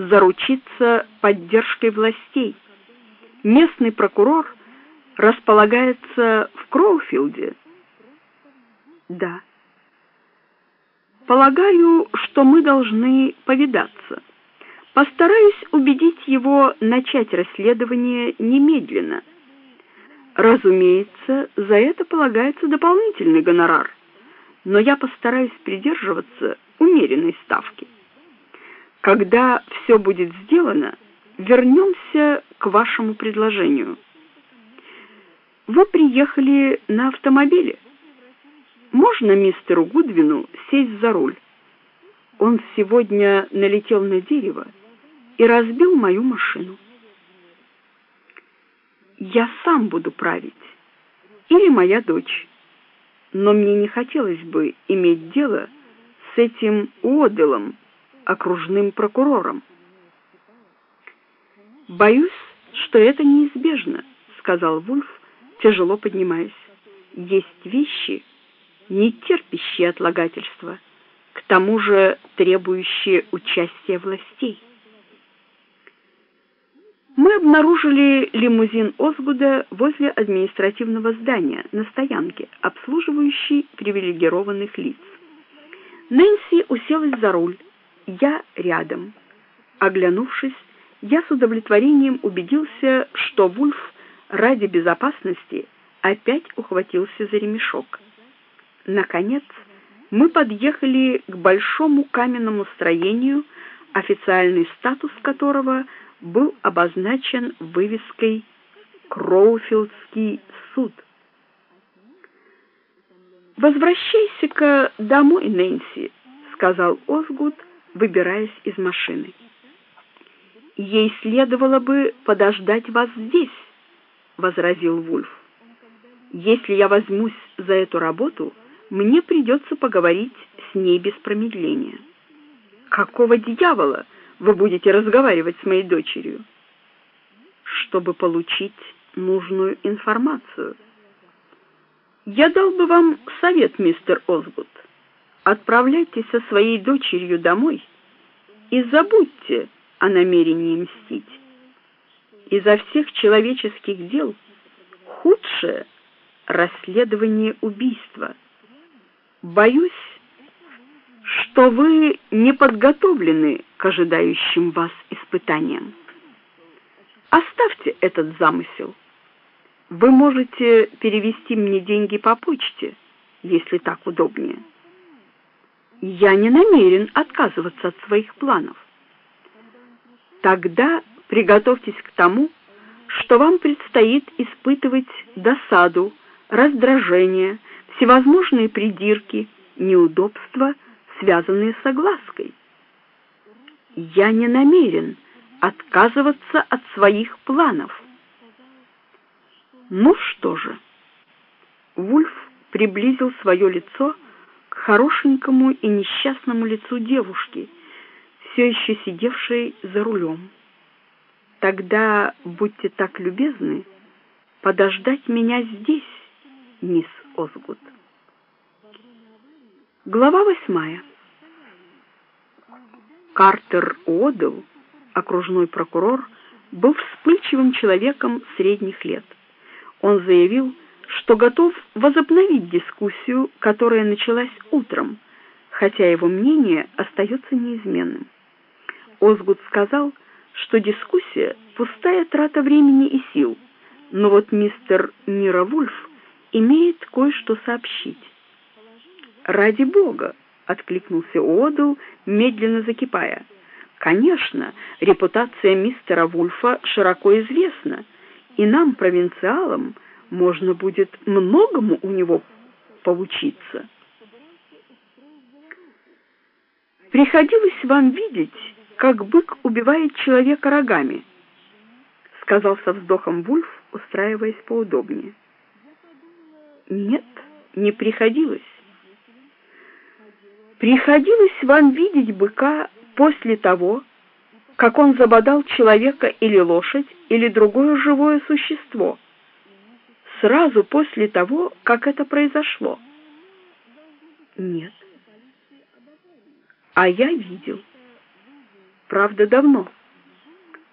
заручиться поддержкой властей. Местный прокурор располагается в Кроуфилде. Да. Полагаю, что мы должны повидаться. Постараюсь убедить его начать расследование немедленно. Разумеется, за это полагается дополнительный гонорар, но я постараюсь придерживаться умеренной ставки. Когда все будет сделано, вернемся к вашему предложению. Вы приехали на автомобиле. Можно мистеру Гудвину сесть за руль? Он сегодня налетел на дерево и разбил мою машину. Я сам буду править, или моя дочь, но мне не хотелось бы иметь дело с этим Уоделлом, окружным прокурором. Боюсь, что это неизбежно, сказал Вульф, тяжело поднимаясь. Есть вещи, не терпящие отлагательства, к тому же требующие участия властей. Мы обнаружили лимузин Озгуда возле административного здания на стоянке, обслуживающей привилегированных лиц. Нэнси уселась за руль, я рядом. Оглянувшись, я с удовлетворением убедился, что Вульф ради безопасности опять ухватился за ремешок. Наконец, мы подъехали к большому каменному строению, официальный статус которого был обозначен вывеской «Кроуфилдский суд». «Возвращайся-ка домой, Нэнси», — сказал Озгуд, выбираясь из машины. «Ей следовало бы подождать вас здесь», — возразил Вульф. «Если я возьмусь за эту работу, мне придется поговорить с ней без промедления». «Какого дьявола вы будете разговаривать с моей дочерью?» «Чтобы получить нужную информацию». «Я дал бы вам совет, мистер Озгуд. Отправляйтесь со своей дочерью домой и забудьте о намерении мстить. Изо всех человеческих дел худшее — расследование убийства. Боюсь, что вы не подготовлены к ожидающим вас испытаниям. Оставьте этот замысел. Вы можете перевести мне деньги по почте, если так удобнее. Я не намерен отказываться от своих планов. Тогда приготовьтесь к тому, что вам предстоит испытывать досаду, раздражение, всевозможные придирки, неудобства, связанные с оглаской. Я не намерен отказываться от своих планов. Ну что же? Вульф приблизил свое лицо к хорошенькому и несчастному лицу девушки, все еще сидевшей за рулем. Тогда будьте так любезны подождать меня здесь, мисс Озгуд. Глава 8. Картер Уодделл, окружной прокурор, был вспыльчивым человеком средних лет. Он заявил, что готов возобновить дискуссию, которая началась утром, хотя его мнение остается неизменным. Озгуд сказал, что дискуссия — пустая трата времени и сил, но вот мистер Мира Вульф имеет кое-что сообщить. «Ради Бога!» — откликнулся Уодделл, медленно закипая. «Конечно, репутация мистера Вульфа широко известна, и нам, провинциалам, можно будет многому у него поучиться». «Приходилось вам видеть, как бык убивает человека рогами», — сказал со вздохом Вульф, устраиваясь поудобнее. «Нет, не приходилось. Приходилось вам видеть быка после того, как он забодал человека или лошадь, или другое живое существо, сразу после того, как это произошло?» «Нет». «А я видел». правда, давно.